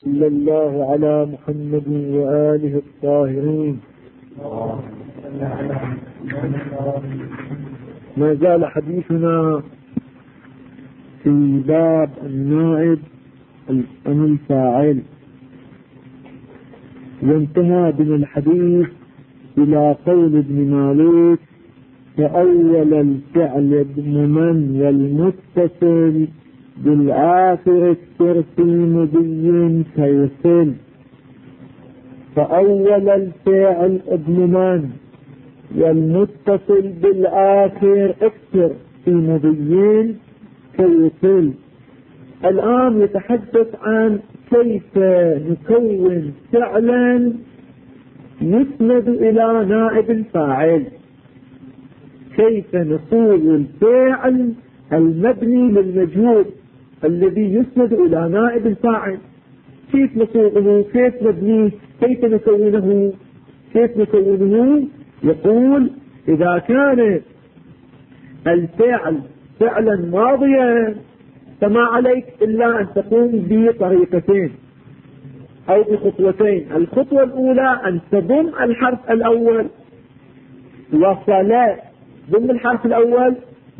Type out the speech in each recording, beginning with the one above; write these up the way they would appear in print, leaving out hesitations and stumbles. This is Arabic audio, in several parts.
صلى الله على محمد وآله الطاهرين. ما زال حديثنا في باب النائب عن الفاعل، وانتهى بنا الحديث إلى قول ابن مالك: فأول الفعل اضمن والمتصل بالآخر اكثر في مضي كيصل. فأول الفعل اضمن والمتصل بالآخر اكثر في مضي كيصل. الآن يتحدث عن كيف نكون فعلا يسند إلى نائب الفاعل، كيف نصوغ الفعل المبني للمجهول الذي يسند إلى نائب الفاعل. كيف نصوغه، كيف نبنيه، كيف نكونه. يقول: إذا كان الفعل فعلا ماضيا فما عليك إلا أن تقوم بطريقتين أو بخطوتين. الخطوة الأولى أن تضم الحرف الأول، وصل ضم الحرف الأول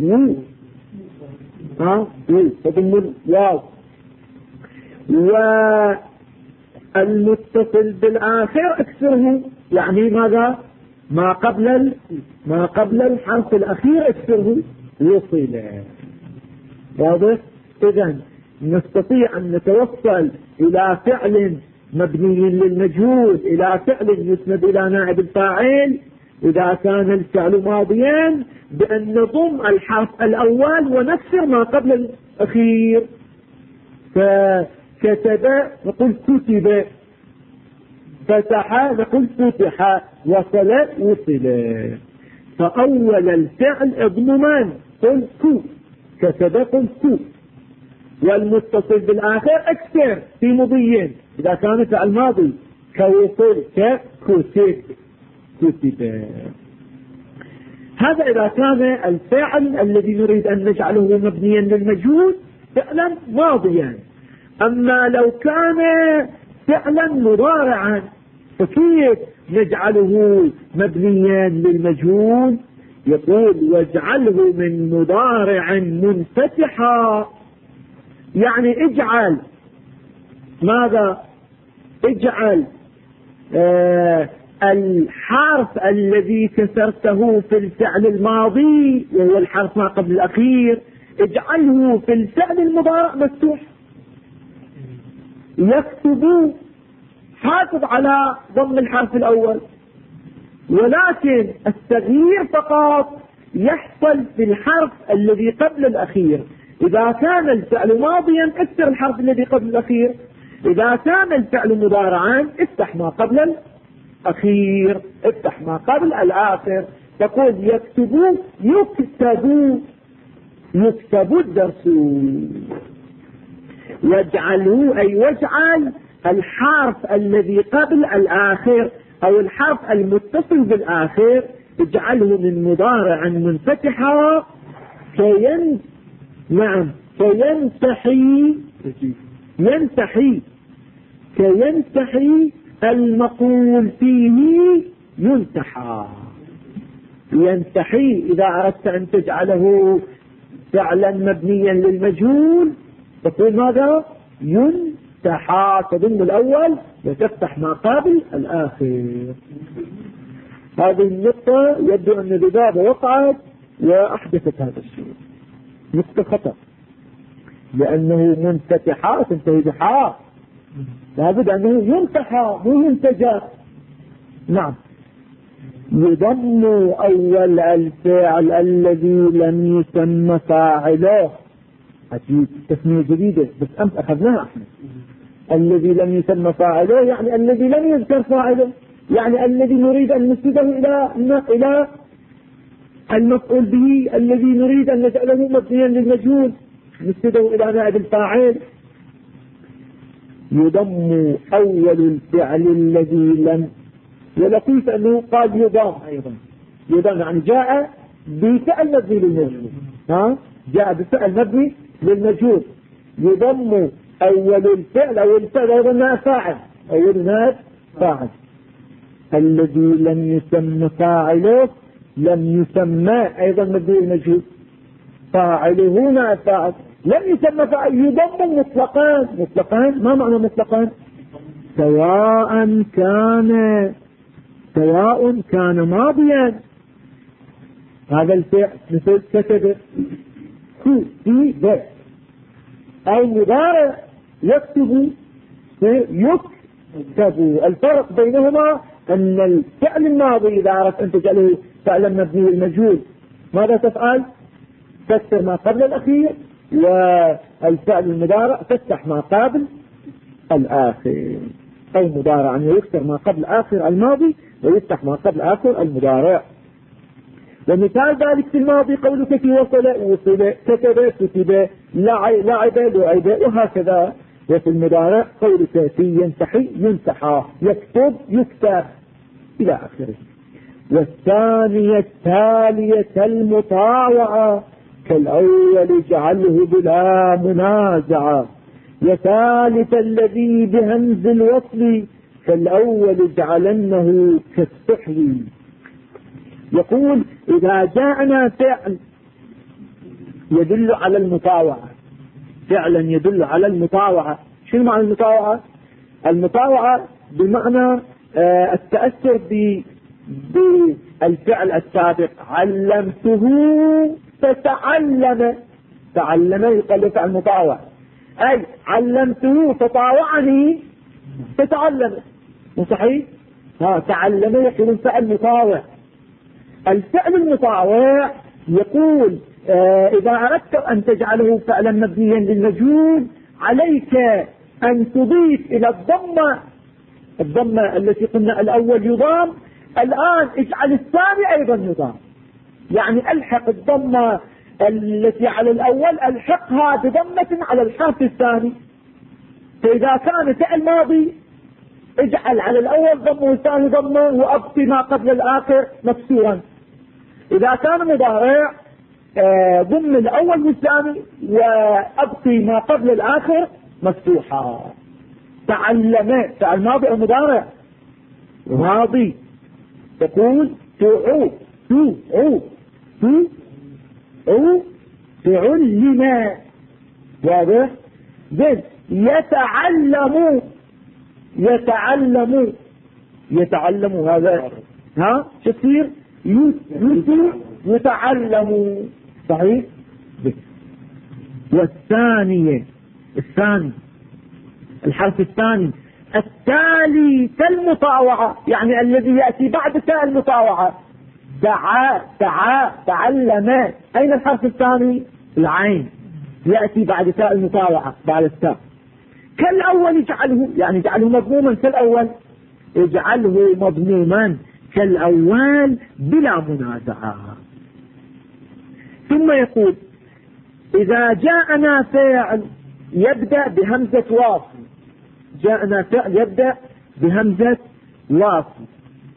تضم الواو، والمتصل بالآخر اكسره، يعني ماذا؟ ما قبل الحرف الأخير اكسره، وصل. واضح؟ إذن نستطيع أن نتوصل إلى فعل مبني للمجهول إلى فعل يسند إلى نائب الفاعل إذا كان الفعل ماضيا بأن نضم الحرف الأول ونكسر ما قبل الأخير. فكتب نقول كتب، فتح نقول فتح، وصل وصل. فأول الفعل اضمن قل كو، كتب قل كو، والمتصل بالآخر اكثر في مضي إذا كان فعل ماضي كوصل ككتب كتب. هذا إذا كان الفعل الذي نريد أن نجعله مبنيا للمجهول فعلا ماضيا. أما لو كان فعلا مضارعا فكيف نجعله مبنيا للمجهول؟ يقول: واجعله من مضارع منفتحا، يعني اجعل ماذا؟ اجعل الحرف الذي كسرته في الفعل الماضي وهو الحرف ما قبل الأخير اجعله في الفعل المضارع مفتوح. يكتب، حافظ على ضم الحرف الأول، ولكن التغيير فقط يحصل في الحرف الذي قبل الأخير. إذا كان الفعل ماضيا اكسر الحرف الذي قبل الأخير، إذا كان الفعل مضارعا افتح ما قبل الأخير، افتح ما قبل الآخر. تقول: يكتب يكتب الدرس. واجعله أي واجعل الحرف الذي قبل الآخر أو الحرف المتصل بالآخر اجعله من مضارع منفتحا كينتحي المقول فيه ينتحى. ينتحي إذا أردت أن تجعله فعلا مبنيا للمجهول تقول ماذا؟ ينتحى، تضم الأول وتفتح ما قبل الآخر. هذه النقطة يبدو أن الإجابة وقعت وأحدثت هذا الشيء، نقطة خطأ، لأنه منفتحا تنتهي بحاء، لابد أنه ينتحى مو ينتجى. نعم. يضم أول الفعل الذي لم يسمى فاعله، أكيد تسمية جديدة بس أمس أخذناها احنا. الذي لم يسمى فاعله يعني الذي لم يذكر فاعله، يعني الذي نريد أن نسنده إلى المفعول به الذي نريد أن نجعله مبنيا للمجهول نسنده إلى نائب الفاعل. يضم أول الفعل الذي لم، ولطيف أنه قال يضم أيضا. يضم يعني جاء بفعل مبني للمجهول، جاء بفعل مبني للمجهول. يضم أول الفعل أو الفعل أيضا نائب فاعل، أول نائب فاعل. الذي لم يسمى فاعله لم يسمى أيضا مبني المجهول، فاعله نائب فاعل لم يسمى فاعل يضم مطلقان. مطلقان ما معنى مطلقان؟ سواء كان ماضيا، هذا الفعل مثل كتب كتب، أي مضارع يكتب يكتب. الفرق بينهما أن الفعل الماضي إذا أردت أن تجعله فعلا مبني المجهول ماذا تفعل؟ تكسر ما قبل الأخير، والفعل المضارع تفتح ما قبل الآخر. أي مضارع أن يكسر ما قبل آخر الماضي ويفتح ما قبل آخر المضارع. ومثال ذلك في الماضي قولك في وصل كتب كتب، لعب لعب، وهكذا. وفي المضارع قولك في ينتحي ينتحى، يكتب يكتب إلى آخره. والثانية التالية المطاوعة كالأول اجعله بلا منازعة، وثالث الذي بهمز الوصل كالأول اجعلنه كالسحل. يقول إذا جاءنا فعل يدل على المطاوعة، فعلا يدل على المطاوعة. شو معنى المطاوعة؟ المطاوعة بمعنى التأثر بالفعل السابق. علمته فتعلم، تعلم يقال فعل مطاوع، أي علمته فطاوعني فتعلم، مو صحيح؟ تعلم يكون فعل مطاوع. الفعل المطاوع يقول إذا أردت أن تجعله فعلا مبنيا للمجهول عليك أن تضيف إلى الضمة التي قلنا الأول يضام، الآن اجعل الثاني أيضا يضام، يعني ألحق الضمة التي على الأول ألحقها بضمة على الحرف الثاني. فإذا كان فعل ماضي اجعل على الأول ضمة والثاني ضمة وأبقي ما قبل الآخر مكسورا. إذا كان مضارع ضم الأول والثاني وأبقي ما قبل الآخر مفتوحا. تعلم فعل ماضي أو مضارع؟ ماضي. تقول تعلم، واضح؟ زين. يتعلم هذا شو تصير؟ يتعلم، صحيح؟ والثانية الثاني الحرف الثاني التالي كالمطاوعة، يعني الذي يأتي بعد تاء المطاوعة. تعلم، أين الحرف الثاني؟ العين، يأتي بعد تاء المطاوعة بعد التاء. كالأول اجعله، يعني اجعله مضموما كالأول، اجعله مضموما كالأول بلا منازعة. ثم يقول إذا جاءنا فعل يبدأ بهمزة واصل، جاءنا فعل يبدأ بهمزة واصل،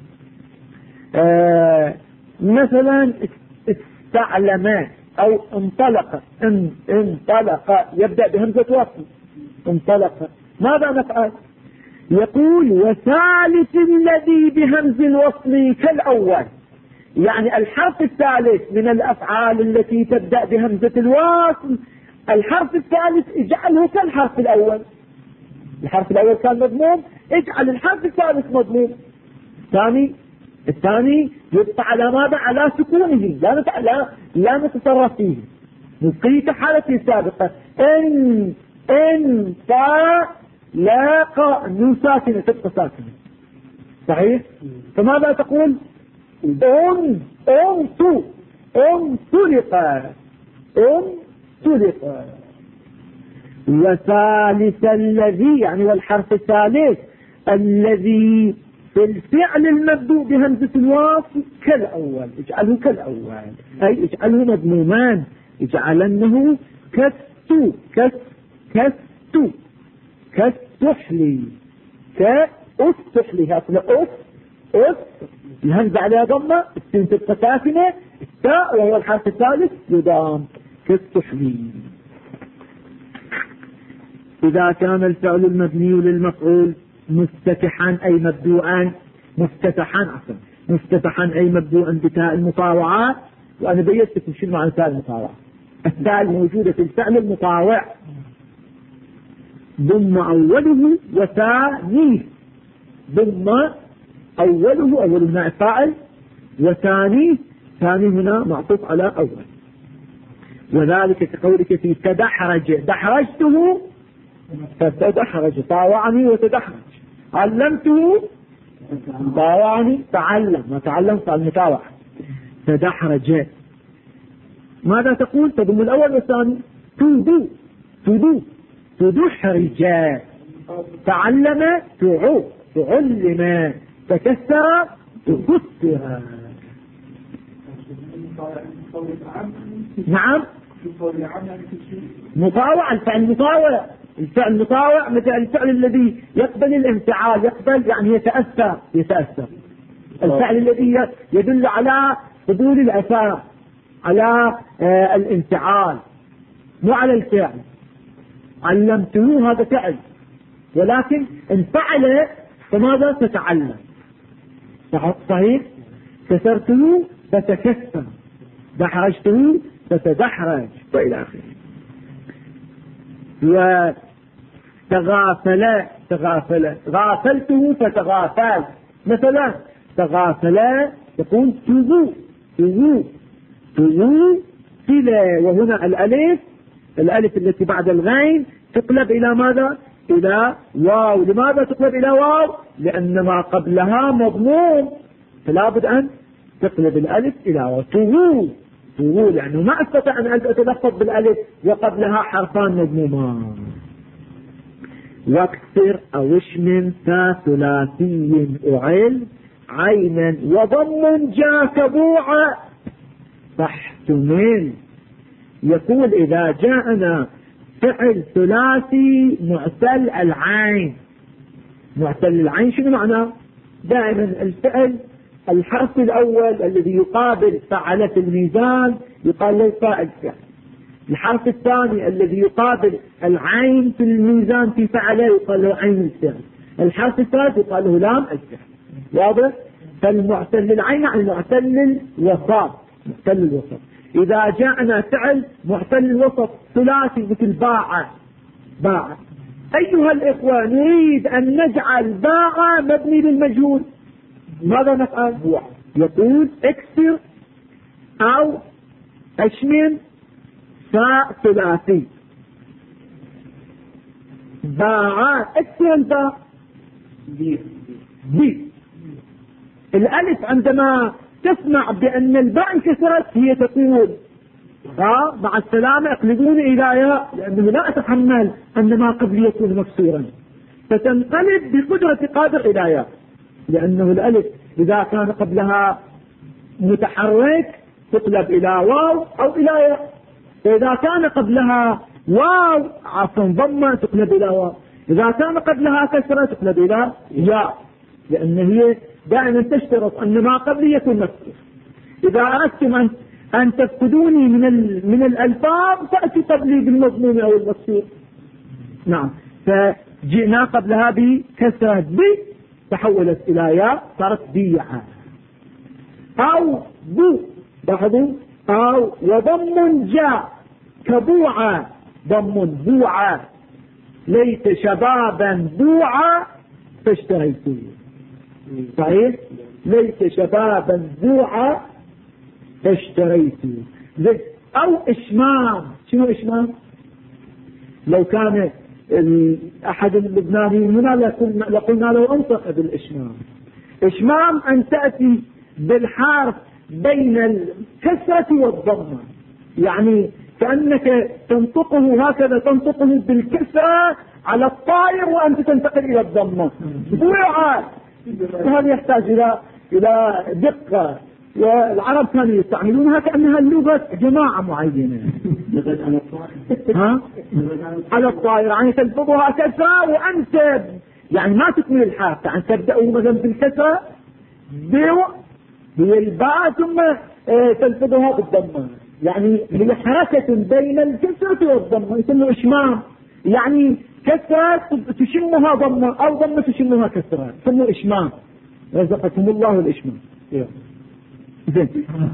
مثلا استعلم أو انطلق، انطلق يبدأ بهمزة واصل، انطلق. ماذا نفعل؟ يقول وثالث الذي بهمز الوصل كالأول، يعني الحرف الثالث من الأفعال التي تبدأ بهمزة الوصل، الحرف الثالث اجعله كالحرف الأول. الحرف الأول كان مضموم، اجعل الحرف الثالث مضموم. الثاني يبقى على ماذا؟ على سكونه، لا نتصرف فيه، نبقيه كحالته السابقة. لاقى نون ساكنة تبقى ساكنة، صحيح؟ فماذا تقول؟ انطلق. وثالث الذي، يعني والحرف الثالث الذي في الفعل المبدوء بهمزة الوصل كالأول، اجعله كالأول، أي اجعله مضمومان، اجعلنه كالسحلي، كالسحلي. هاتنا الهمزة عليها ضمة، السين تبقى ساكنة، التاء وهو الحرف الثالث يضام كالسحلي. إذا كان الفعل المبني للمفعول مفتتحا أي مبدوءا، مفتتحا أي مبدوءا بتاء المطاوعات. وأنا بيّنت لكم شنو معنى تاء المطاوعة. التاء الموجودة في الفعل المطاوع ضم أوله وثانيه، ضم أوله، أول هنا فاعل، وثانيه، ثاني هنا معطوف على أول. وذلك كقولك في تدحرج، دحرجته فتدحرج، طاوعني وتدحرج، علمته طاوعني، تعلم، ما تعلم فالمطاوع، تدحرج. ماذا تقول؟ تضم الأول والثاني، تدحرج، تعلم تعلم، تكسر تكسر. نعم، مطاوع، الفعل مطاوع مثل الفعل الذي يقبل الانفعال، يقبل يعني يتأثر. الفعل الذي يدل على قبول الأثار، على الانفعال، مو على الفعل. علمته هذا فعل، ولكن انفعل فماذا؟ تتعلم. صحيح. كسرته فتكسر، دحرجته فتدحرج، وإلى آخره. وتغافل، غافلته فتغافل. مثلا تغافل يكون تلا، وهنا الألف التي بعد الغين تقلب إلى ماذا؟ إلى واو. لماذا تقلب إلى واو؟ لأن ما قبلها مضموم، فلا بد أن تقلب الألف إلى واو. تغول يعني ما أستطيع أن أتلفظ بالألف وقبلها حرفان مضمومان. واكسر أو اشمم ثلاثي أعل عينا وضم جاء كبوعا فاحتمل. يقول إذا جاءنا فعل ثلاثي معتل العين. معتل العين شنو معناه؟ دائما الفعل الحرف الأول الذي يقابل فعل في الميزان يقال له فاعل فعل. الحرف الثاني الذي يقابل العين في الميزان في فعله يقال له عين الفعل. الحرف الثالث يقال له لام الفعل. واضح؟ فالمعتل العين يعني معتل الوسط. إذا جاءنا فعل معتل الوسط ثلاثي مثل باع. أيها الإخوة، نريد أن نجعل باع مبني للمجهول، ماذا نفعل؟ يقول اكسر أو اشمل فاء ثلاثي. باع، اكسر الباء بي. الألف عندما تسمع بأن الباء انكسرت هي تقول مع السلامة اقلبوني إلى ياء، لأنه لا أتحمل أن ما قبل يكون مكسورا، فتنقلب بقدرة قادر إلى ياء، لأنه الألف إذا كان قبلها متحرك تقلب إلى واو أو إلى ياء، فإذا كان قبلها واو ضمة تقلب إلى واو، إذا كان قبلها كسرة تقلب إلى ياء، لأن هي دائما تشترط أن ما قبل يكون مكسور. إذا أردتم أن تفقدوني من الألفاظ فأتي قبلي بالمضموم أو المكسور. نعم، فجئنا قبلها بكسرة بي تحولت إلى ياء صارت بيعة. أو بو، لاحظوا، أو وضم جاء كبوعة، ضم بوعة. ليت شبابا بوعة فاشتريته. صحيح؟ ليت شبابا بوعة فاشتريته. أو إشمام. شنو إشمام؟ لو كان أحد اللبنانيين هنا لقلنا له انطق بالإشمام. إشمام أن تأتي بالحرف بين الكسرة والضمة، يعني كأنك تنطقه هكذا، تنطقه بالكسرة على الطائر وأنت تنتقل إلى الضمة. وهذا يحتاج إلى دقة، والعرب كانوا يستعملونها كأنها لغة جماعة معينة. على الطائر يعني تلفظها كسرة وأنت يعني ما تكمل الحرف، يعني تبدأ مثلا بالكسرة بالباء ثم تلفظها بالضمة، يعني هي حركة بين الكسرة والضمة، يسمى إشمام. يعني كسرة تشمها ضمة أو ضمة تشمها كسرة، سموا إشمام. رزقكم الله الإشمام. زين.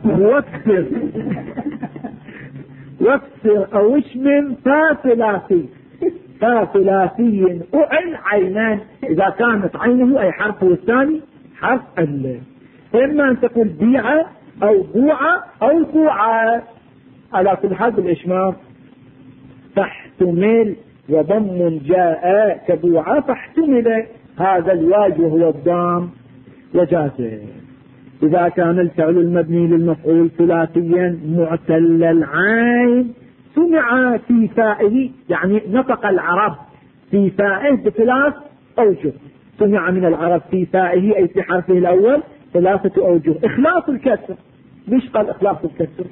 وكسر أو اشمم فثلاثي، فثلاثي أعل عينان إذا كانت عينه أي حرفه الثاني حرف ال، إما أن تكون بيعة أو بوعة أو بوعة. على كل حال الإشمام فاحتمل وضم جاء كبوعة فاحتمل، هذا الواجب وهو الضام وجازه. إذا كان الفعل المبني للمفعول ثلاثيا معتل العين سمع في فائه، يعني نطق العرب في فائه بثلاث أوجه. سمع من العرب في فائه أي في حرفه الأول 3 أوجه. إخلاص الكسر، ليش قال إخلاص الكسر؟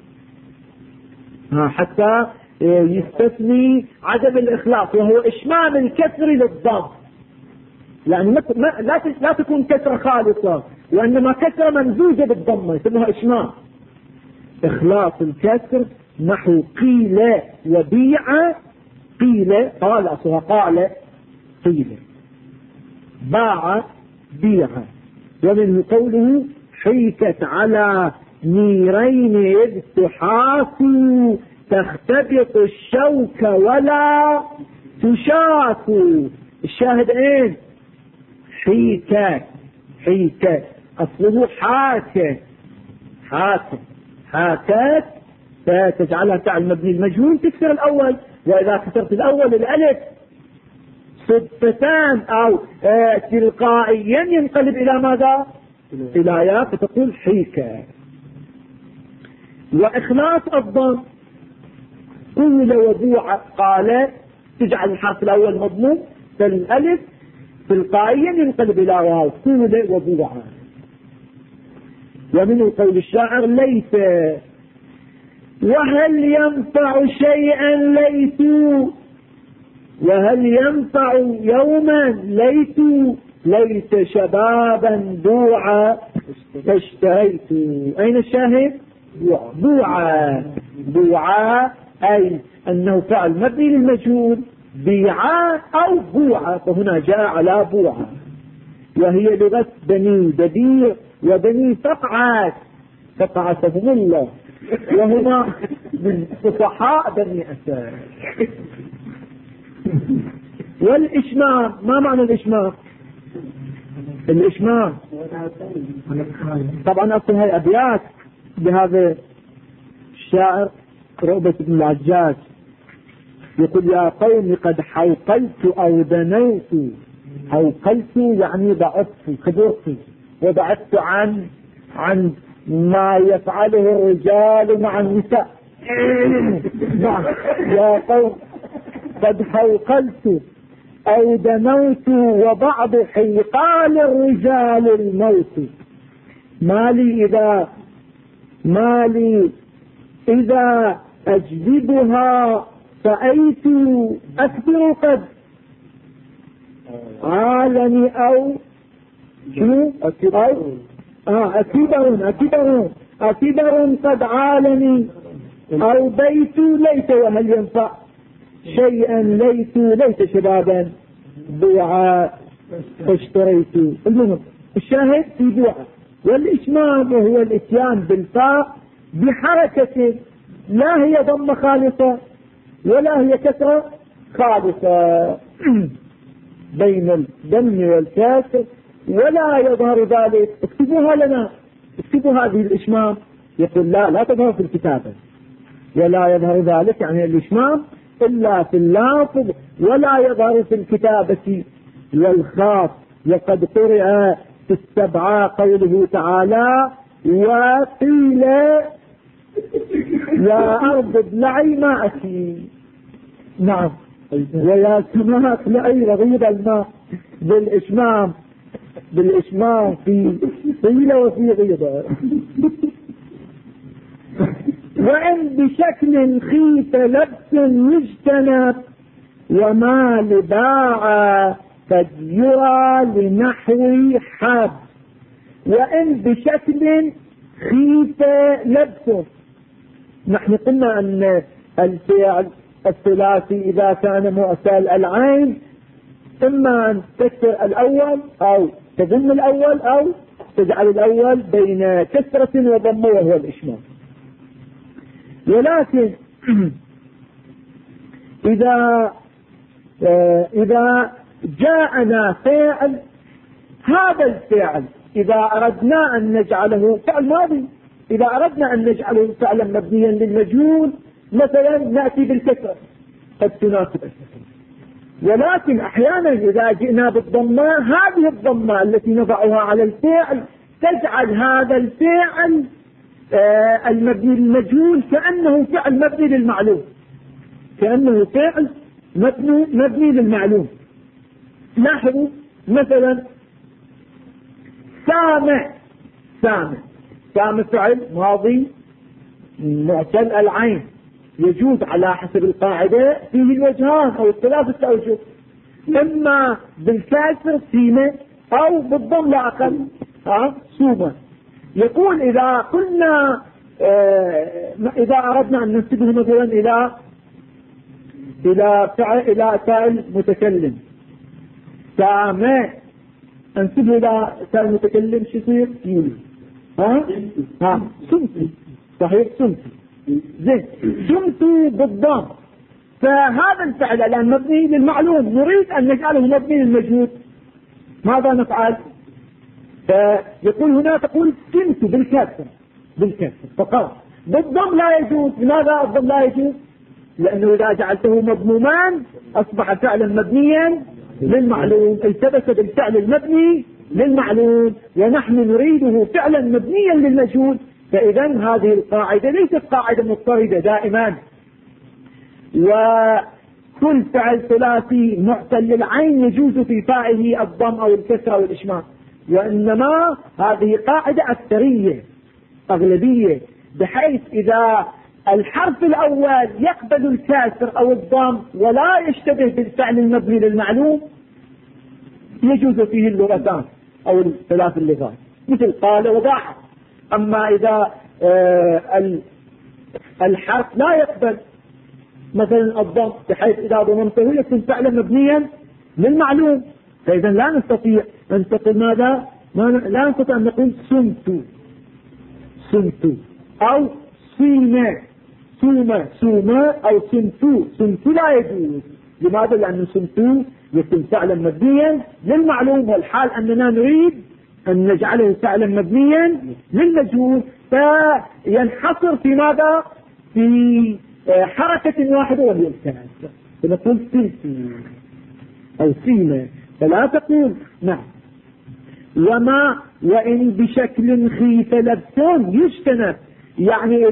حتى يستثني عدم الإخلاص وهو إشمام الكسر للضم، يعني لا تكون كسرة خالصة وإنما كسرة ممزوجة بالضمة يسموها إشمام. إخلاص الكسر نحو قيل وبيع، قيل قال أصلها قال قيل، باع بيع. ومنه قوله حيكت على نيرين إذ تحاكوا تختبط الشوك ولا تشاكوا. الشاهد ايه؟ حيكة، حيكة أصله حاكة، حاكة، حاكات فتجعلها فعل مبني المجهول تكسر الأول، وإذا كسرت الأول الألف صدفتان أو تلقائيا ينقلب إلى ماذا؟ إلى ياء فتقول حيكة. وإخلاص الضم قول وبوع قال تجعل الحرف الأول مضموم فالألف تلقائيا ينقلب إلى واو قول وبوع. ومن قول الشاعر ليس وهل ينفع شيئا ليت، وهل ينفع يوما ليت، ليت شبابا بوعا فاشتريت. أين الشاهد؟ بوعا، بوعا أي أنه فعل مبني للمجهول، بيعا أو بوعا، فهنا جاء على بوعا. وهي لغة بني دبير وبني فقعات، فقعتهم الله، وهما من فصحاء بني أسد. والإشمام، ما معنى الإشمام؟ الإشمام طبعا أصلها أبيات بهذا الشاعر رؤبة بن العجاج، يقول يا قوم قد حوقلت أو دنوت، حوقلت يعني ضعفت كبرت وبعدت عن ما يفعله الرجال مع النساء. يا قوم قد حوقلت أو دنوت وبعض حيقال الرجال الموت، ما لي إذا أجذبها فأيت أكبر قد عالني أو أكبر قد عالني أو بيت ليت وهل ينفع شيئا ليت شبابا بوعا فاشتريت. المهم الشاهد في بوعا. والإشمام وهو الاتيان بالفاء بحركة لا هي ضمة خالصة ولا هي كسرة خالصة بين الضم والكسر ولا يظهر ذلك. اكتبوها لنا، اكتبوا هذه الإشمام. يقول لا تظهر في الكتابة ولا يظهر ذلك، يعني الإشمام إلا في اللافظ ولا يظهر في الكتابة والخاص. وقد قرأ في 7 قوله تعالى وقيل يا أرض ابلعي ماءك، نعم، ويا سماء اقلعي رغيد الماء، بالإشمام في قيل وفي غيظة. وإن بشكل خيف لبس يجتنب وما لباع قد يرى لنحو حاب. وإن بشكل خيف لبس، نحن قلنا أن الفعل الثلاثي إذا كان مؤتل العين إما أن تكسر الأول أو تضم الأول أو تجعل الأول بين كسرة وضمة وهو الإشمام. ولكن إذا جاءنا فعل، هذا الفعل إذا أردنا أن نجعله فعل ماضي، إذا أردنا أن نجعله فعلا مبنيا للمجهول مثلا نأتي بالكسرة قد تناسب الكسرة. ولكن أحيانا إذا جئنا بالضمة، هذه الضمة التي نضعها على الفعل تجعل هذا الفعل المبني للمجهول كأنه فعل مبني للمعلوم، كأنه فعل مبني للمعلوم. لاحظوا مثلا سامع فعل ماضي معتل العين، يجوز على حسب القاعدة فيه الوجهان أو الثلاثة أوجه، إما بالكسر سيمة أو بالضم لا أقل سومة. يقول إذا قلنا إذا أردنا أن ننسبه مثلا إلى فاعل متكلم، سامع أنسبه إلى فاعل متكلم شو يصير؟ يولي سمتي، صحيح سمتي، زين سمتي بالضم. فهذا الفعل الآن مبني للمعلوم، نريد أن نجعله مبني للمجهول، ماذا نفعل؟ فيقول هنا تقول سمت بالكسر فقط، بالضم لا يجوز. لماذا الضم لا يجوز؟ لأنه إذا جعلته مضموما أصبح فعلا مبنيا للمعلوم، التبس بالفعل المبني للمعلوم، ونحن نريده فعلا مبنيا للمجهول. فإذا هذه القاعدة ليست قاعدة مضطردة دائما، وكل فعل ثلاثي معتل للعين يجوز في فاعله الضم أو الكسر أو الإشمام، وإنما هذه قاعدة أكثرية أغلبية، بحيث إذا الحرف الأول يقبل الكسر أو الضم ولا يشتبه بالفعل المبني للمعلوم يجوز فيه اللغتان أو الثلاث اللغات، مثل قال وضاع. أما إذا الحرف لا يقبل مثلا الضم، بحيث إذا ضممته يكون فعلا مبنيا للمعلوم، فإذا لا نستطيع أن تقول ماذا؟ لا نستطيع أن نقول سمت أو سومة أو سمتو لا يجوز. لماذا؟ لأن سمتو يكون فعلا مبنيا للمعلوم، والحال أننا نريد أن نجعله فعلا مبنيا للمجهول، فينحصر في ماذا؟ في حركة واحدة وهي الكسر، فنقول سمتو أو سيمة، فلا تقول نعم. وإن بشكل خيف لبس يجتنب، يعني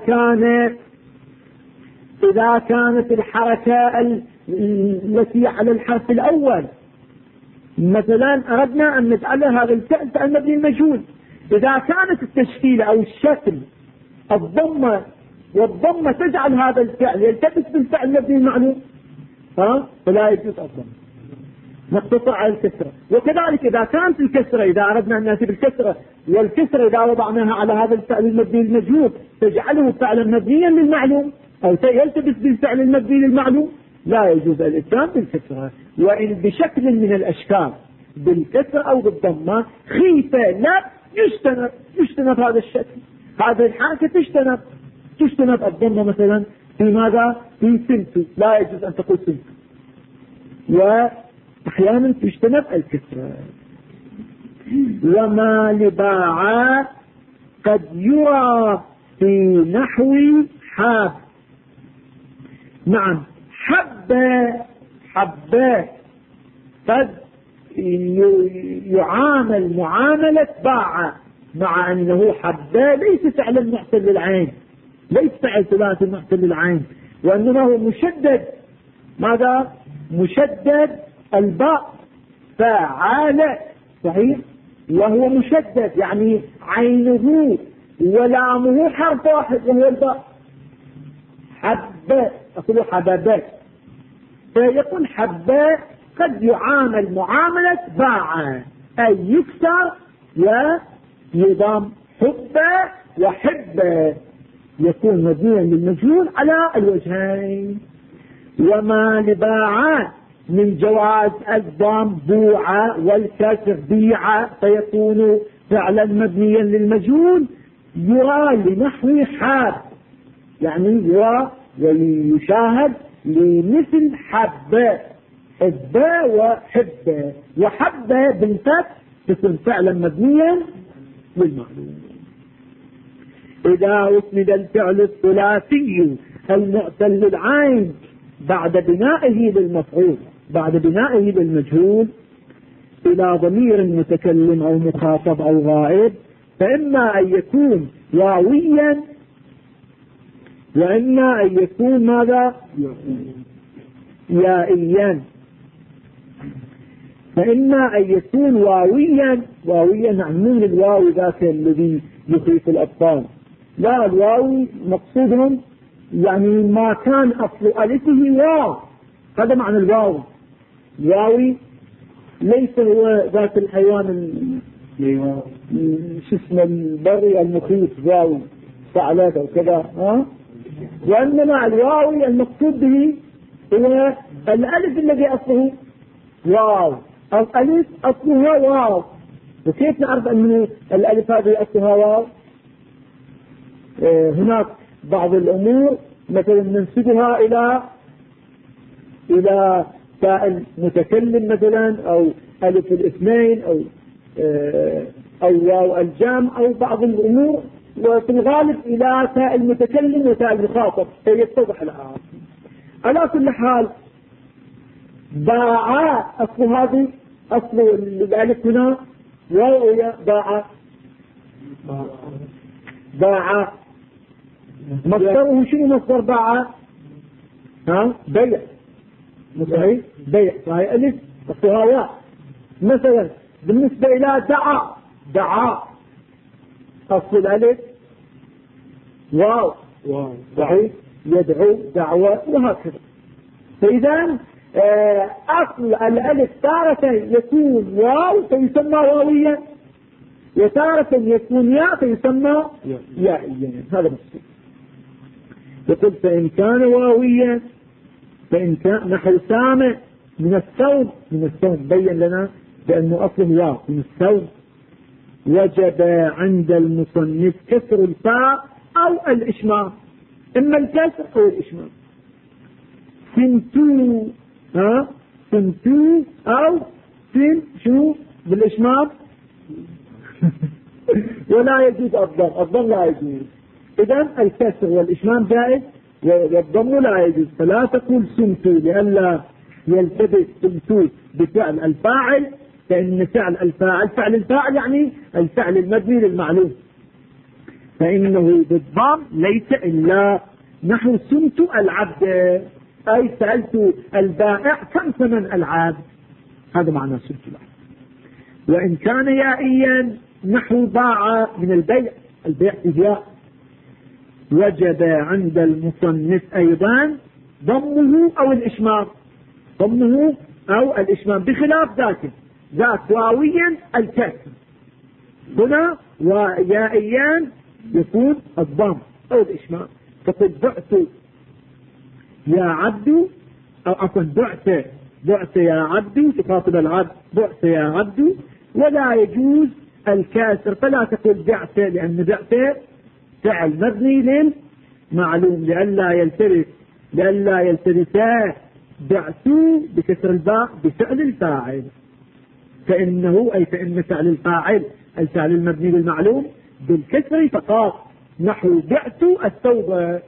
إذا كانت الحركة التي على الحرف الأول مثلا أردنا أن نجعل هذا الفعل فعل مبني المجهول، إذا كانت التشكيلة أو الشكل الضمة والضمة تجعل هذا الفعل يلتبس بالفعل مبني المعلوم فلا يجوز الضمة، نقتصر على الكسرة. وكذلك إذا كانت الكسرة، إذا أردنا أن نأتي بالكسرة، والكسرة إذا وضعناها على هذا الفعل المبني المجهول تجعله فعلا مبنيا للمعلوم أو يلتبس بالفعل المبني للمعلوم، لا يجوز الإتيان بالكسرة. وإن بشكل من الأشكال بالكسرة أو بالضمة خيفة لا يجتنب هذا الشكل، هذه الحركة تجتنب الضمة مثلا في ماذا؟ في سمت، لا يجوز أن تقول سمت. وأحيانا تجتنب الكسرة. وما لباعا قد يرى في نحو حاب. نعم، حبة قد يعامل معاملة باع، مع أنه حبة ليس فعلا معتل للعين، ليس فعل ثلاثي معتل للعين، وإنما هو مشدد. ماذا؟ مشدد الباء، فعال، صحيح، وهو مشدد يعني عينه ولامه حرف واحد وهو الباء. حبة أقول حبابات، فيقول حبة قد يعامل معاملة باع، أي يكسر ويضم. حبة وحبة يكون مبنيا للمجهول على الوجهين. وما لباع من جواز الضم بوع والكسر بيع فيكون فعلا مبنيا للمجهول، يرى لنحو حاب، يعني يرى ويشاهد لمثل حبة، حبة وحبة، وحبة بالفتح تكون فعلا مبنيا للمعلوم. إذا أسند الفعل الثلاثي المعتل للعين بعد بنائه للمفعول، بعد بنائه للمجهول، إلى ضمير متكلم أو مخاطب أو غائب، فإما أن يكون واويا وإما أن يكون ماذا؟ يائيا. فإما أن يكون واويا، واويا عن من الواو ذاك الذي يخيف الأبطال، لا، الواو مقصودهم يعني ما كان أصل ألفه واو، هذا معنى الواو. الواوي ليس هو ذات الحيوان شو اسمه البري المخيف واو ثعلب أو كذا، وإنما الواوي المقصود به هو الألف الذي أصله واو، الألف أصلها واو. وكيف نعرف أن الألف هذه أصلها واو؟ هناك بعض الأمور مثلا ننسبها إلى تاء المتكلم مثلا، أو ألف الاثنين، أو واو الجمع، أو بعض الأمور، وفي الغالب إلى تاء المتكلم وتاء المخاطب، فيتضح الآن. على كل حال باع أصل هذه، أصل الألف هنا واو، باع مصدره شنو مصدر باع؟ بيع، صحيح، بيع، فهي ألف أصلها واو. مثلا بالنسبة إلى دعا أصل الألف واو، صحيح، يدعو، دعوة، وهكذا. فإذا أصل الألف تارة يكون واو فيسمى واويا، وتارة يكون ياء فيسمى يائيا. هذا مقصود. يقول فإن كان واويا، فإن كان نحو سامع من الثوب، بين لنا بأنه أصله واو من الثوب، وجب عند المصنف كسر الفاء أو الإشمام، إما الكسر أو الإشمام. سنتو أو شو بالإشمام ولا يجوز الضم لا يجوز. إذن الكسر والإشمام جائز والضم لا يجوز. فلا تقول سنتو لئلا يلتبس سنتو بفعل الفاعل، فإن فعل الفاعل يعني الفعل المبني للمعلوم، فإنه بالضم ليس إلا نحو سنت العبد، أي سألت البائع كم ثمن العبد، هذا معنى سنت العبد. وإن كان يائيا نحو باع من البيع إجاء، وجب عند المصنف أيضا ضمه أو الإشمام، بخلاف ذاك واويا الكسر، هنا ويائيان يكون الضم أو الإشمام. فقد بعت يا عبد، أو عفوا بعت يا عبد، تخاطب العبد، بعت يا عبد، ولا يجوز الكاسر، فلا تقول بعت، لأن بعت فعل مبني للمعلوم، لئلا يلتبسا بعت بكسر الباء بفعل الفاعل، فإن فعل الفاعل الفعل المبني للمعلوم بالكسر فقط، نحو بعت الثوب.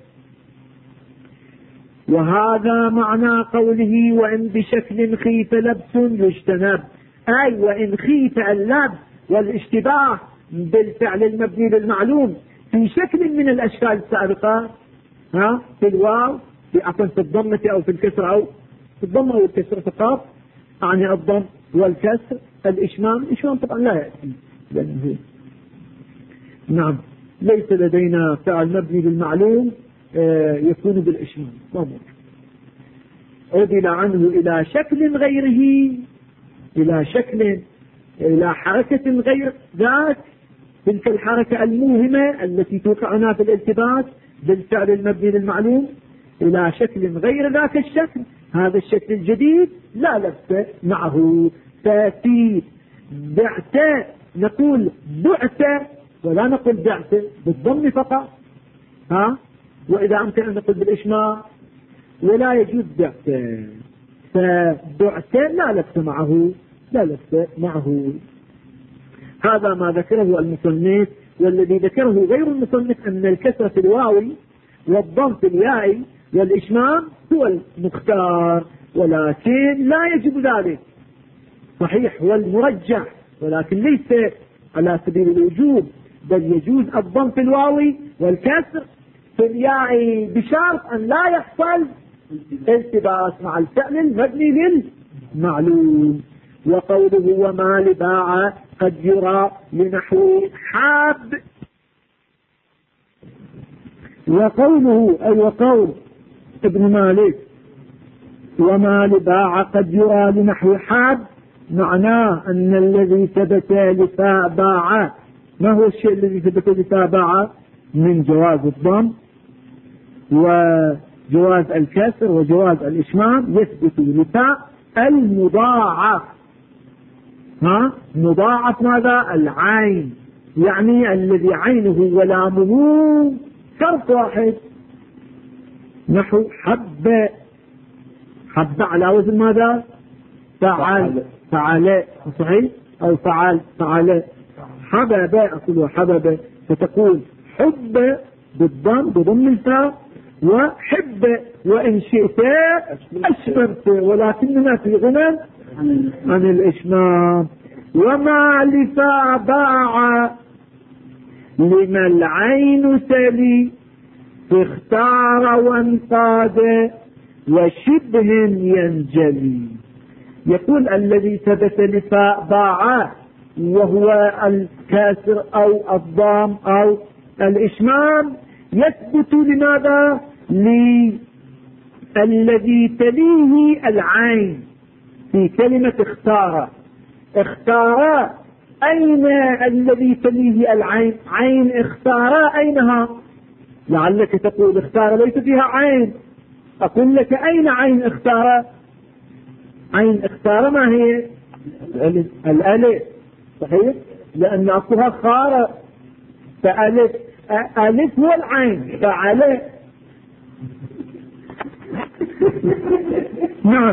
وهذا معنى قوله وإن بشكل خيف لبس يجتنب، أي وإن خيف اللبس والاشتباه بالفعل المبني للمعلوم في شكل من الأشكال السابقة، في الواو، في الضمة أو في الكسر، أو في الضمة أو الكسر فقط، يعني الضم والكسر. الإشمام طبعا لا يأتي، لأنه نعم ليس لدينا فعل مبني للمعلوم يكون بالإشمام. عدل عنه إلى شكل غيره، إلى حركة غير ذات تلك الحركة الموهمة التي توقعنا في الالتباس بالفعل المبني للمعلوم، إلى شكل غير ذاك الشكل، هذا الشكل الجديد لا لبس معه. ففي بعت نقول بعت ولا نقول بعت بالضم فقط، وإذا أمكن أن نقول بالإشمام، ولا يجوز بعت. فبعت لا لبس معه، لا لبس معه. هذا ما ذكره المصنف. والذي ذكره غير المصنف أن الكسر في الواو والضم في الياء والإشمام هو المختار، ولكن لا يجب ذلك. صحيح هو المرجح، ولكن ليس على سبيل الوجوب، بل يجوز الضم في الواو والكسر في الياء بشرط أن لا يحصل التباس مع الفعل المبني للمعلوم. وقوله وما لباع قد يرى لنحو حاب. وقوله أي وقول ابن مالك وما لباع قد يرى لنحو حاب، معناه أن الذي ثبت لفاء باع. ما هو الشيء الذي ثبت لفاء باع؟ من جواز الضم وجواز الكسر وجواز الإشمام يثبت لفاء المضاعف. مضاعف ماذا؟ العين، يعني الذي عينه ولامه شرط واحد. نحو حب، حب على وزن ماذا؟ فعل، فعل صحيح، أو فعل فعل. حبب أقول حبب، فتقول حب بالضم بضم الفاء، وحب وإن شئت أشمرت، ولكننا في غنى عن الإشمام. وما لفاء باع لما العين تلي اختار وانقاد وشبه ينجلي. يقول الذي ثبت لفاء باع وهو الكاسر أو الضام أو الإشمام يثبت لماذا؟ للذي تليه العين في كلمة اختار. اختار أين الذي تليه العين؟ عين اختار أينها؟ لعلك تقول اختار ليس فيها عين. أقول لك أين عين اختار؟ عين اختار ما هي؟ الألف صحيح، لأن أصلها خار، فألف ألف هو العين فعلى. نعم،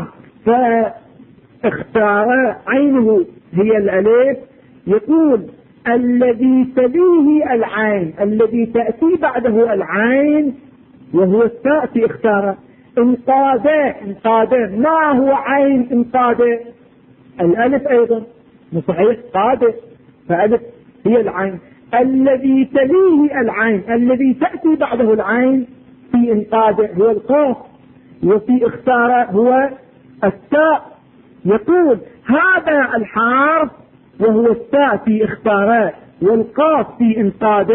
فاختار عينه هي الألف. يقول الذي تليه العين، الذي تأتي بعده العين وهو التاء في اختار. انقاد، انقاد ما هو عين انقاد؟ الألف أيضا صحيح، قاد فألف هي العين. الذي تليه العين، الذي تأتي بعده العين في انقاد هو القاف، وفي اختار هو التاء. يقول هذا الحرف وهو التاء في اختار والقاف في انقاد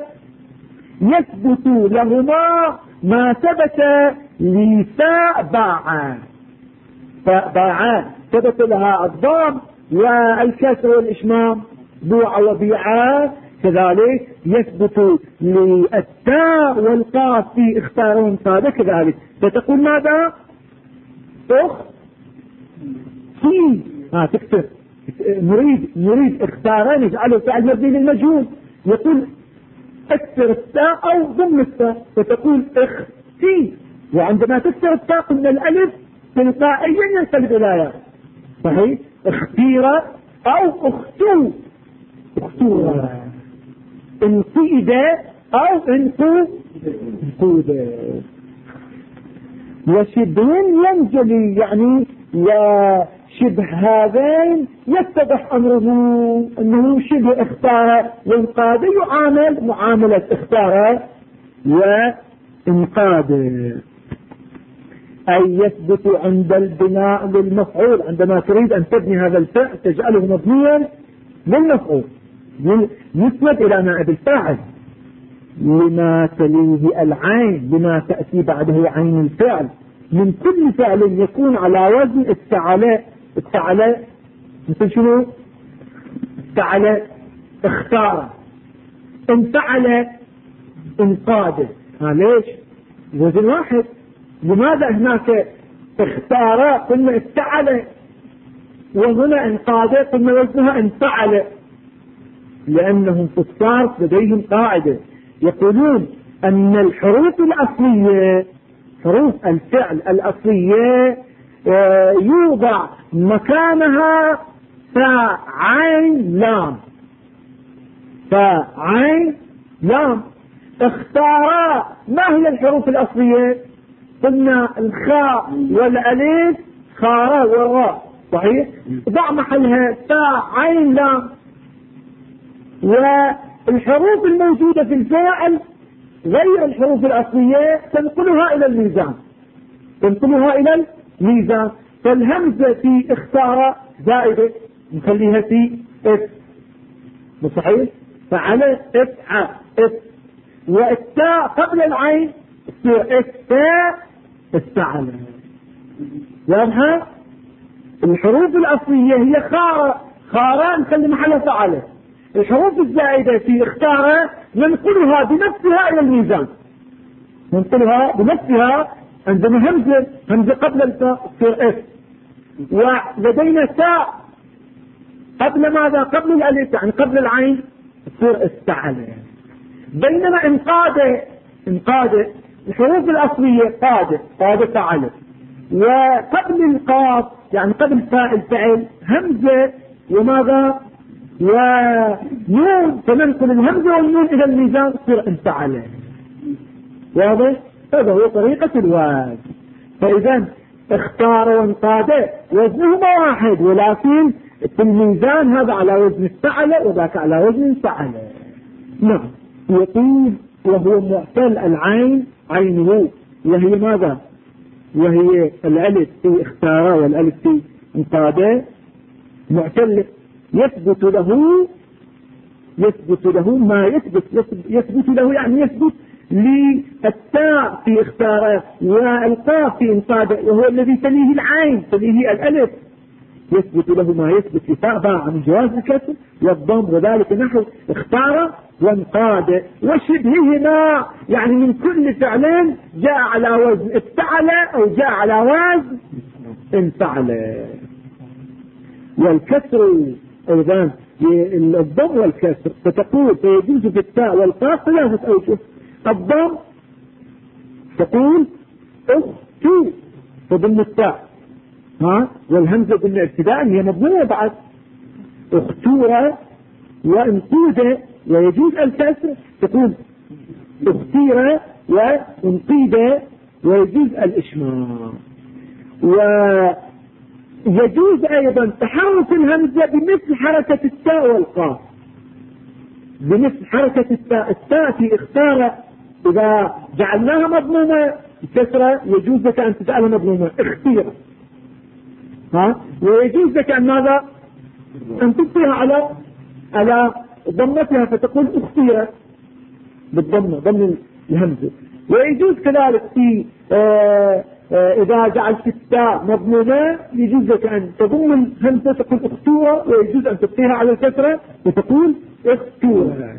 يثبت لهما ما ثبت لفاء باع. فباع ثبت لها الضم والكسر والإشمام، بوع وبيعا، كذلك يثبت للتاء والقاف في اختار وانقاد كذلك. فتقول ماذا؟ في تكتب نريد اختاران نجعله فعل مبني للمجهول. يقول اكسر التاء او ضم التاء، فتقول اختي. وعندما تكسر التاء قلنا الالف تلقائيا ينقلب الى ياء صحيح. اختير او اختو، اختورا. انقيد او انقود. وشبه ينجلي، يعني وشبه هذين يتضح امره انه شبه اختار وانقاد يعامل معاملة اختار وانقاد. اي يثبت عند البناء للمفعول، عندما تريد ان تبني هذا الفعل تجعله مبنيا للمفعول يسند الى نائب الفاعل لما تليه العين، لما تأتي بعده عين الفعل من كل فعل يكون على وزن التعالى. التعالى مثل شنو؟ التعالى اختار، انفعل، انقاد. ليش؟ وزن واحد. لماذا هناك اختار قلنا افتعل، وهنا انقاد قلنا وزنها انفعل، لأنهم في الصرف لديهم قاعدة يقولون أن الحروف الأصلية، حروف الفعل الأصلية يوضع مكانها فعين لام، فعين لام. اختار ما هي الحروف الأصلية؟ قلنا الخاء والألف، خاء والراء، صحيح؟ ضع محلها فعين لام. والحروف الموجودة في الفاعل غير الحروف الأصلية تنقلها إلى الميزان، تنقلها إلى الميزان. فالهمزة في اختار زائدة نخليها في اف، صحيح؟ فعلى افعى اف، والتاء قبل العين تصير التاء استعلى. واضحة؟ الحروف الأصلية هي خارة، خارة نخلي محلها فعلة. الحروف الزائدة في اختار ننقلها بنفسها إلى الميزان، ننقلها بنفسها. عندنا همزة قبل التاء تصير اف، ولدينا تاء قبل ماذا؟ قبل الألف، يعني قبل العين تصير استعلى. بينما انقاد الحروف الأصلية قاد فعل، وقبل القاف يعني قبل فاء الفعل همزة وماذا؟ ونون، فننقل الهمزة والنون إلى الميزان تصير انفعل. واضح؟ هذا هو طريقة الوزن. فإذا اختار وانقاد وزنهما واحد، ولكن في الميزان هذا على وزن الفعل وذاك على وزن الفعل. نعم. يقول وهو معتل العين عينه، وهي ماذا؟ وهي الألف في اختار والألف في انقاد، معتل يثبت له ما يثبت له، يعني يثبت للتاء في اختار والقاف في انقاد، وهو الذي تليه العين تليه الألف، يثبت له ما يثبت لتاء عن جواز الكسر والضم، وذلك نحو اختار وانقاد وشبههما، يعني من كل فعلين جاء على وزن افتعل أو جاء على وزن انفعل. والكسر أيضا الضم والكسر، فتقول فيجوز في التاء والقاف ثلاثة أوجه. الضم تقول اختو فضم التاء، والهمزة بالابتداء هي مضمومة بعد اختورة وانقودة، ويجوز الكسر تقول اختيرة وانقيدة، ويجوز الاشمام. ويجوز ايضا تحرك الهمزة بمثل حركة التاء والقاف، بمثل حركة التاء في اختار اذا جعلناها مضمومة الكسرة يجوز لك ان تجعلها مضمومة اختيرة، ويجوز لك ان ماذا؟ ان تبقيها على ضمتها فتقول اختيرة بالضمة، ضم الهمزة. ويجوز كذلك في اذا جعلت التاء مضمومة يجوز لك ان تضم الهمزة تقول اختورة، ويجوز ان تبقيها على الكسرة وتقول اختورة.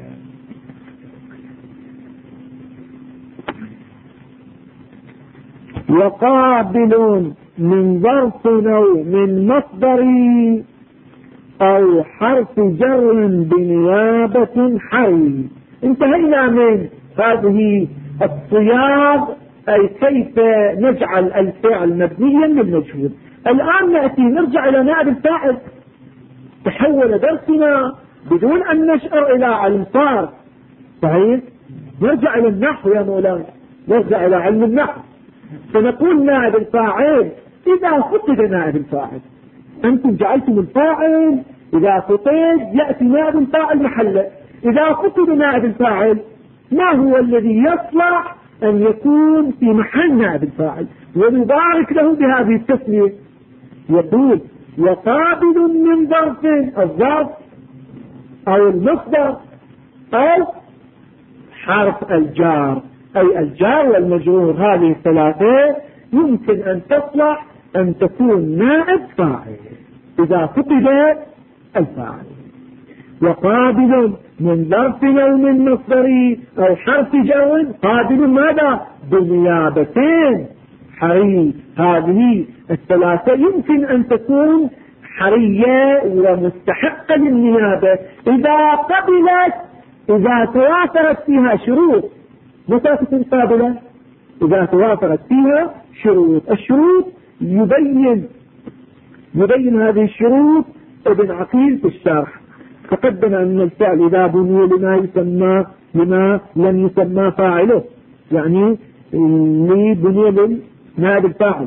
وقابل من ظرف أو من مصدر أو حرف جر بنيابة حي. انتهينا من هذه الصياغ، أي كيف نجعل الفعل مبنيا للمجهول. الآن نأتي نرجع إلى نائب الفاعل. تحول درسنا بدون أن نشعر إلى علم صار، صحيح؟ نرجع إلى النحو يا مولانا، نرجع إلى علم النحو. فنقول نائب الفاعل إذا فقد نائب الفاعل، أنتم جعلتم الفاعل إذا فقد يأتي نائب الفاعل محله. إذا فقد نائب الفاعل ما هو الذي يصلح أن يكون في محل نائب الفاعل؟ ونبارك له بهذه التسمية. يقول وقابل من ظرف، الظرف أو المصدر أو حرف الجار، أي الجار والمجرور، هذه الثلاثة يمكن أن تصلح أن تكون نائب فاعل إذا فقد الفاعل. وقابل من ظرف أو من مصدر أو حرف جر، قابل ماذا؟ بنيابتين حري. هذه الثلاثة يمكن أن تكون حرية ومستحقة للنيابة إذا قبلت، إذا توافرت فيها شروط. متى تكون قابلة؟ إذا توافرت فيها شروط. الشروط يبين هذه الشروط ابن عقيل في الشرح. تقدم أن الفعل إذا بني لما لم يسمى فاعله، يعني بني للنائب الفاعل.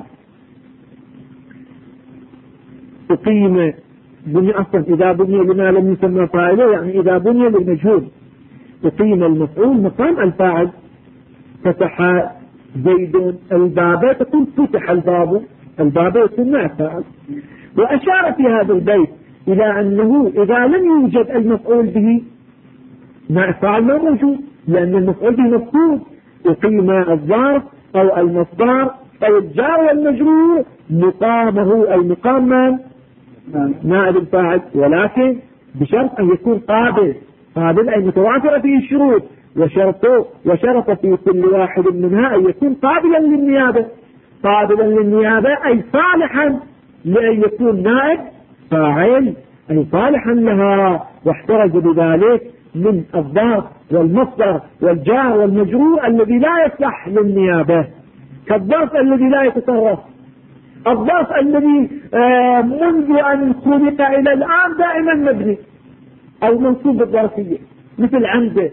أقيم بني أصلا إذا بني لما لم يسمى فاعله، يعني إذا بني للمجهول. أقيم المفعول مقام الفاعل. فتح زيد الباب، تقول فتح الباب، الباب يكون مع الفاعل. وأشار في هذا البيت إلى أنه إذا لم يوجد المفعول به مع الفاعل ما موجود، لأن المفعول به مفقود. أقيم الظرف أو المصدر أو الجار والمجرور مقامه المقام من نائب الفاعل، ولكن بشرط أن يكون قابل أي متوافرة فيه الشروط، وشرط في كل واحد منها أن يكون قابلا للنيابة. قابلا للنيابة أي صالحا لأن يكون نائب فاعل، أي صالحا لها. واحترز بذلك من الظرف والمصدر والجار والمجرور الذي لا يصلح للنيابة، كالظرف الذي لا يتصرف، الظرف الذي منذ أن خلق إلى الآن دائما مبني أو منصوب بالظرفية، مثل عنده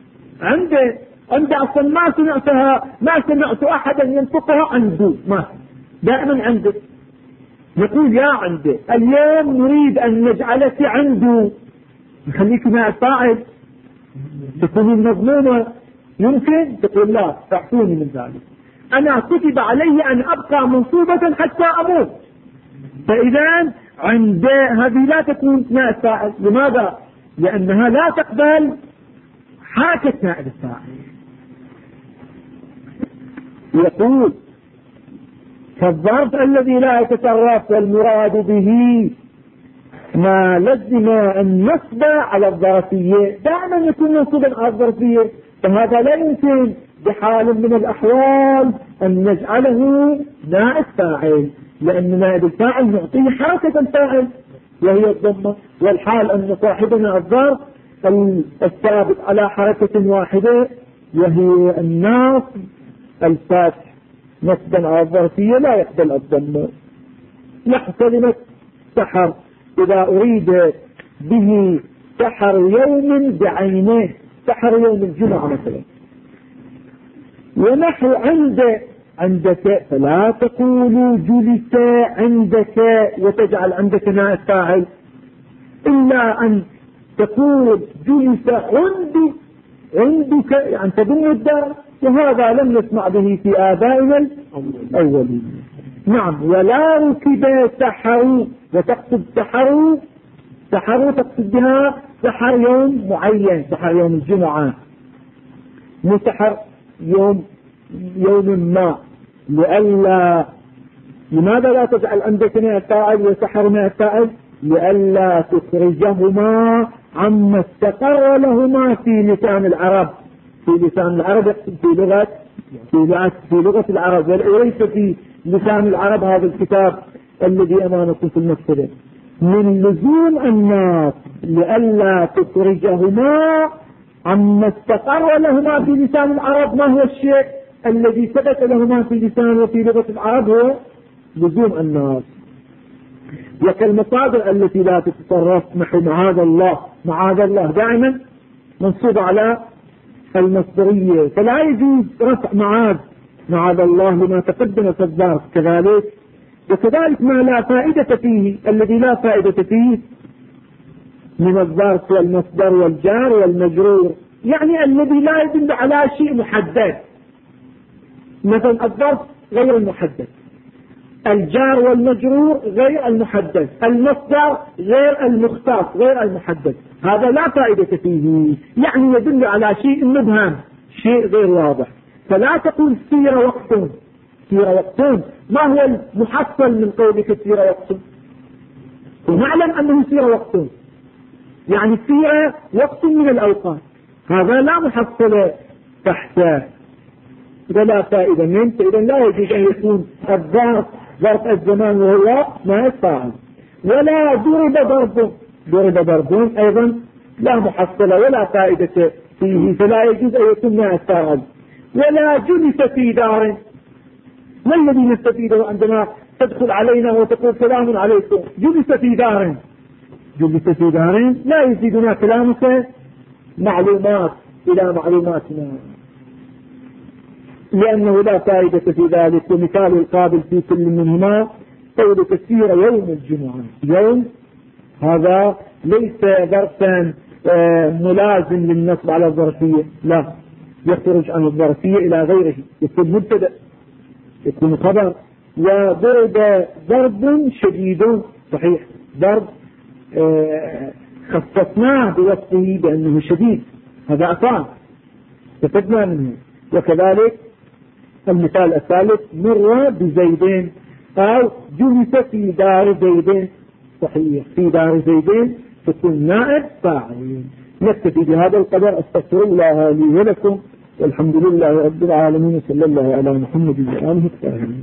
أصلا ما سمعت أحدا ينطقها عنده، ما دائما عنده. نقول يا عنده اليوم نريد أن نجعلك عنده، نخليك مع الفاعل تكونين مظلومة. يمكن تقول لا تعطوني من ذلك، أنا كتب علي أن أبقى منصوبة حتى أموت. فإذا عند هذه لا تكون مع الفاعل. لماذا؟ لأنها لا تقبل حركة نائب الفاعل. يقول فالظرف الذي لا يتصرف والمراد به ما لزم النصب على الظرفية، دائما يكون منصوبا على الظرفية. فهذا لا يمكن بحال من الأحوال أن نجعله نائب فاعل، لأن نائب الفاعل نعطيه حركة الفاعل وهي الضمة، والحال أن صاحبنا الظرف الثابت على حركة واحدة وهي النصب الفاتح نصبا على الظرفية لا يقبل الضمة. نحو كلمة سحر، إذا أريد به سحر يوم بعينه، سحر يوم الجمعة مثلا. ونحو عندك، فلا تقولوا جلس عندك وتجعل عندك نائب فاعل، إلا أن تقول جلس عندك، يعني تضم الدار. وهذا لم نسمع به في آبائنا الأولين. نعم. ولا ركب سحروا، وتقصد سحروا تقصد بها سحر يوم معين، سحر يوم الجمعة، مو سحر يوم ما. لماذا لا تجعل عندك نائب فاعل وسحر نائب فاعل؟ لئلا تخرجهما عما استقر لهما في لسان العرب. في لسان العرب يقصد في لغة العرب، وليس في لسان العرب هذا الكتاب الذي أمامكم في المكتبة. من لزوم الناس لئلا تخرجهما عما استقر لهما في لسان العرب. ما هو الشيء الذي ثبت لهما في لسان وفي لغة العرب؟ هو لزوم الناس. وكالمصادر التي لا تتصرف، نحو معاذ الله دائما منصوب على المصدرية، فلا يجوز رفع معاذ الله لما تقدم في الظرف كذلك. وكذلك ما لا فائدة فيه، الذي لا فائدة فيه من الظرف والمصدر والجار والمجرور، يعني الذي لا يدل على شيء محدد. مثلا الظرف غير المحدد، الجار والمجرور غير المحدد، المصدر غير المختص غير المحدد، هذا لا فائدة فيه، يعني يدل على شيء مبهم، شيء غير واضح. فلا تقول سير وقت. ما هو المحصل من قولك سير وقت؟ ونعلم أنه سير وقت، يعني سير وقت من الأوقات، هذا لا محصل تحته. ولا فائدة منه، فإذا لا يجوز أن يكون الظرف ظرف الزمان وهو ما الفاعل. ولا ضرب ضرب أيضا لا محصلة ولا فائدة فيه، فلا يجوز أن يكون ما الفاعل. ولا جلس في دار، ما الذي نستفيده عندما تدخل علينا وتقول سلام عليكم؟ جلس في دار، جلس في دار لا يزيدنا كلامك معلومات إلى معلوماتنا، لأنه لا فائدة في ذلك. ومثال القابل في كل منهما قول تسير يوم الجمعة. يوم هذا ليس ظرفا ملازم للنصب على الظرفية، لا، يخرج عن الظرفية إلى غيره، يكون مبتدأ، يكون خبر. وضرب ضرب شديد، صحيح، ضرب خصصناه بوصفه بأنه شديد، هذا أطاع استفدنا منه. وكذلك المثال الثالث مر بزيدين أو جلس في دار زيدين، صحيح، في دار زيدين تكون نائب فاعل. نكتفي بهذا القدر. استغفر الله لي ولكم، والحمد لله رب العالمين، صلى الله على محمد وآله الطاهرين.